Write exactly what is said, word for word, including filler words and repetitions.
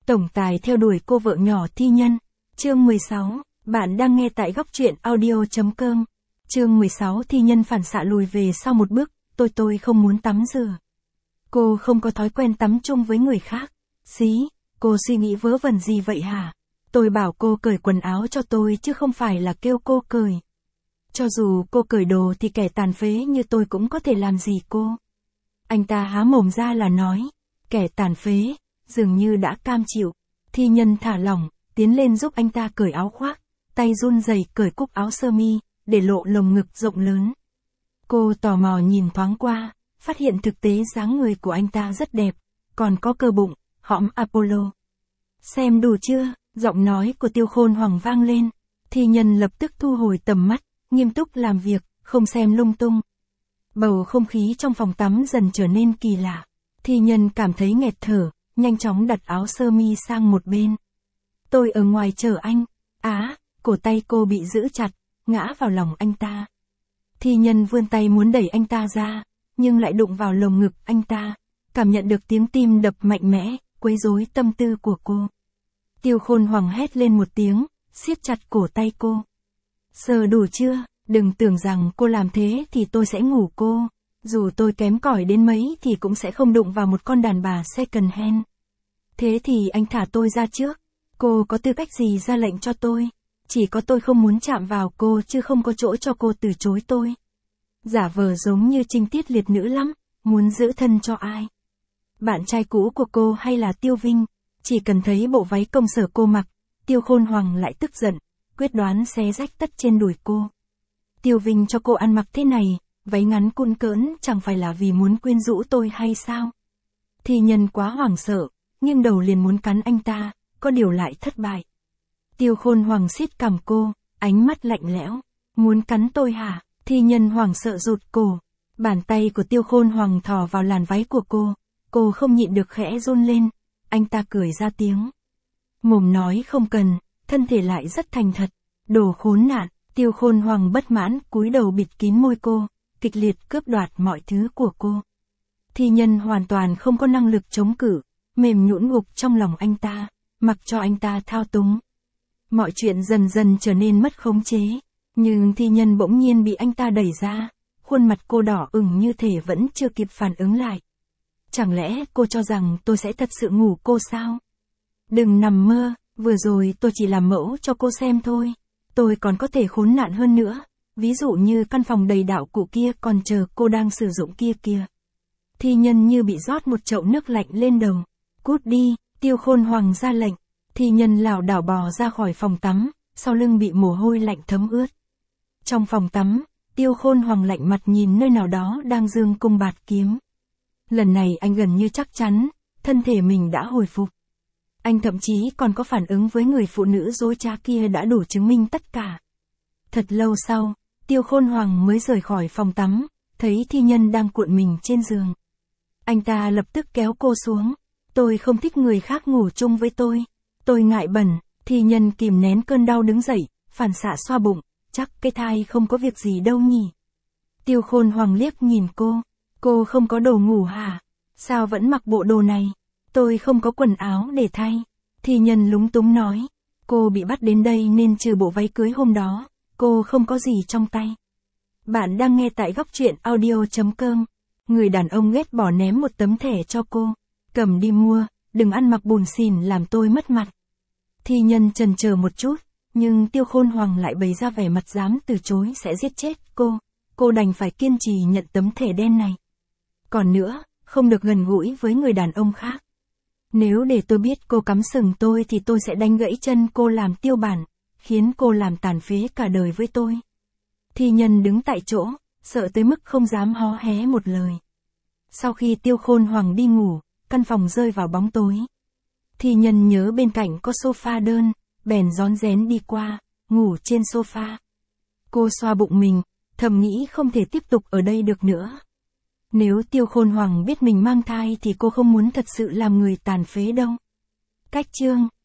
Tổng tài theo đuổi cô vợ nhỏ thi nhân. Chương mười sáu, bạn đang nghe tại góc truyện audio.com. Chương mười sáu thi nhân phản xạ lùi về sau một bước, tôi tôi không muốn tắm rửa. Cô không có thói quen tắm chung với người khác. Xí, cô suy nghĩ vớ vẩn gì vậy hả? Tôi bảo cô cởi quần áo cho tôi chứ không phải là kêu cô cởi. Cho dù cô cởi đồ thì kẻ tàn phế như tôi cũng có thể làm gì cô. Anh ta há mồm ra là nói, kẻ tàn phế, dường như đã cam chịu. Thi nhân thả lỏng, tiến lên giúp anh ta cởi áo khoác, tay run rẩy cởi cúc áo sơ mi, để lộ lồng ngực rộng lớn. Cô tò mò nhìn thoáng qua, phát hiện thực tế dáng người của anh ta rất đẹp, còn có cơ bụng, hõm Apollo. Xem đủ chưa? Giọng nói của Tiêu Khôn Hoàng vang lên. Thi nhân lập tức thu hồi tầm mắt, nghiêm túc làm việc, không xem lung tung. Bầu không khí trong phòng tắm dần trở nên kỳ lạ. Thi nhân cảm thấy nghẹt thở, nhanh chóng đặt áo sơ mi sang một bên. Tôi ở ngoài chờ anh. Á, cổ tay cô bị giữ chặt, ngã vào lòng anh ta. Thi nhân vươn tay muốn đẩy anh ta ra, nhưng lại đụng vào lồng ngực anh ta, cảm nhận được tiếng tim đập mạnh mẽ, quấy rối tâm tư của cô. Tiêu Khôn Hoàng hét lên một tiếng, siết chặt cổ tay cô. Sờ đủ chưa? Đừng tưởng rằng cô làm thế thì tôi sẽ ngủ cô. Dù tôi kém cỏi đến mấy thì cũng sẽ không đụng vào một con đàn bà second hand. Thế thì anh thả tôi ra trước. Cô có tư cách gì ra lệnh cho tôi? Chỉ có tôi không muốn chạm vào cô chứ không có chỗ cho cô từ chối tôi. Giả vờ giống như trinh tiết liệt nữ lắm, muốn giữ thân cho ai? Bạn trai cũ của cô hay là Tiêu Vinh? Chỉ cần thấy bộ váy công sở cô mặc, Tiêu Khôn Hoàng lại tức giận, quyết đoán xé rách tất trên đùi cô. Tiêu Vinh cho cô ăn mặc thế này, váy ngắn cun cỡn chẳng phải là vì muốn quyến rũ tôi hay sao? Thi nhân quá hoảng sợ, nghiêng đầu liền muốn cắn anh ta, có điều lại thất bại. Tiêu Khôn Hoàng siết cằm cô, ánh mắt lạnh lẽo. Muốn cắn tôi hả? Thi nhân hoảng sợ rụt cổ. Bàn tay của Tiêu Khôn Hoàng thò vào làn váy của cô. Cô không nhịn được khẽ run lên. Anh ta cười ra tiếng. Mồm nói không cần, thân thể lại rất thành thật. Đồ khốn nạn. Tiêu Khôn Hoàng bất mãn cúi đầu bịt kín môi cô, kịch liệt cướp đoạt mọi thứ của cô. Thi nhân hoàn toàn không có năng lực chống cự, mềm nhũn gục trong lòng anh ta, mặc cho anh ta thao túng. Mọi chuyện dần dần trở nên mất khống chế, nhưng thi nhân bỗng nhiên bị anh ta đẩy ra, khuôn mặt cô đỏ ửng như thể vẫn chưa kịp phản ứng lại. Chẳng lẽ cô cho rằng tôi sẽ thật sự ngủ cô sao? Đừng nằm mơ, vừa rồi tôi chỉ làm mẫu cho cô xem thôi. Tôi còn có thể khốn nạn hơn nữa, ví dụ như căn phòng đầy đạo cụ kia còn chờ cô đang sử dụng kia kìa. Thi nhân như bị rót một chậu nước lạnh lên đầu. Cút đi, Tiêu Khôn Hoàng ra lệnh. Thi nhân lảo đảo bò ra khỏi phòng tắm, sau lưng bị mồ hôi lạnh thấm ướt. Trong phòng tắm, Tiêu Khôn Hoàng lạnh mặt nhìn nơi nào đó đang dương cung bạt kiếm. Lần này anh gần như chắc chắn, thân thể mình đã hồi phục. Anh thậm chí còn có phản ứng với người phụ nữ dối trá kia đã đủ chứng minh tất cả. Thật lâu sau, Tiêu Khôn Hoàng mới rời khỏi phòng tắm, thấy thi nhân đang cuộn mình trên giường. Anh ta lập tức kéo cô xuống. Tôi không thích người khác ngủ chung với tôi. Tôi ngại bẩn. Thi nhân kìm nén cơn đau đứng dậy, phản xạ xoa bụng. Chắc cái thai không có việc gì đâu nhỉ. Tiêu Khôn Hoàng liếc nhìn cô. Cô không có đồ ngủ hả? Sao vẫn mặc bộ đồ này? Tôi không có quần áo để thay. Thi nhân lúng túng nói. Cô bị bắt đến đây nên trừ bộ váy cưới hôm đó, cô không có gì trong tay. Bạn đang nghe tại góc truyện audio.com. Người đàn ông ghét bỏ ném một tấm thẻ cho cô. Cầm đi mua, đừng ăn mặc bùn xỉn làm tôi mất mặt. Thi nhân chần chờ một chút, nhưng Tiêu Khôn Hoàng lại bày ra vẻ mặt dám từ chối sẽ giết chết cô. Cô đành phải kiên trì nhận tấm thẻ đen này. Còn nữa, không được gần gũi với người đàn ông khác. Nếu để tôi biết cô cắm sừng tôi thì tôi sẽ đánh gãy chân cô làm tiêu bản, khiến cô làm tàn phế cả đời với tôi. Thi nhân đứng tại chỗ, sợ tới mức không dám hó hé một lời. Sau khi Tiêu Khôn Hoàng đi ngủ, căn phòng rơi vào bóng tối. Thi nhân nhớ bên cạnh có sofa đơn, bèn rón rén đi qua, ngủ trên sofa. Cô xoa bụng mình, thầm nghĩ không thể tiếp tục ở đây được nữa. Nếu Tiêu Khôn Hoàng biết mình mang thai thì cô không muốn thật sự làm người tàn phế đâu. Cách chương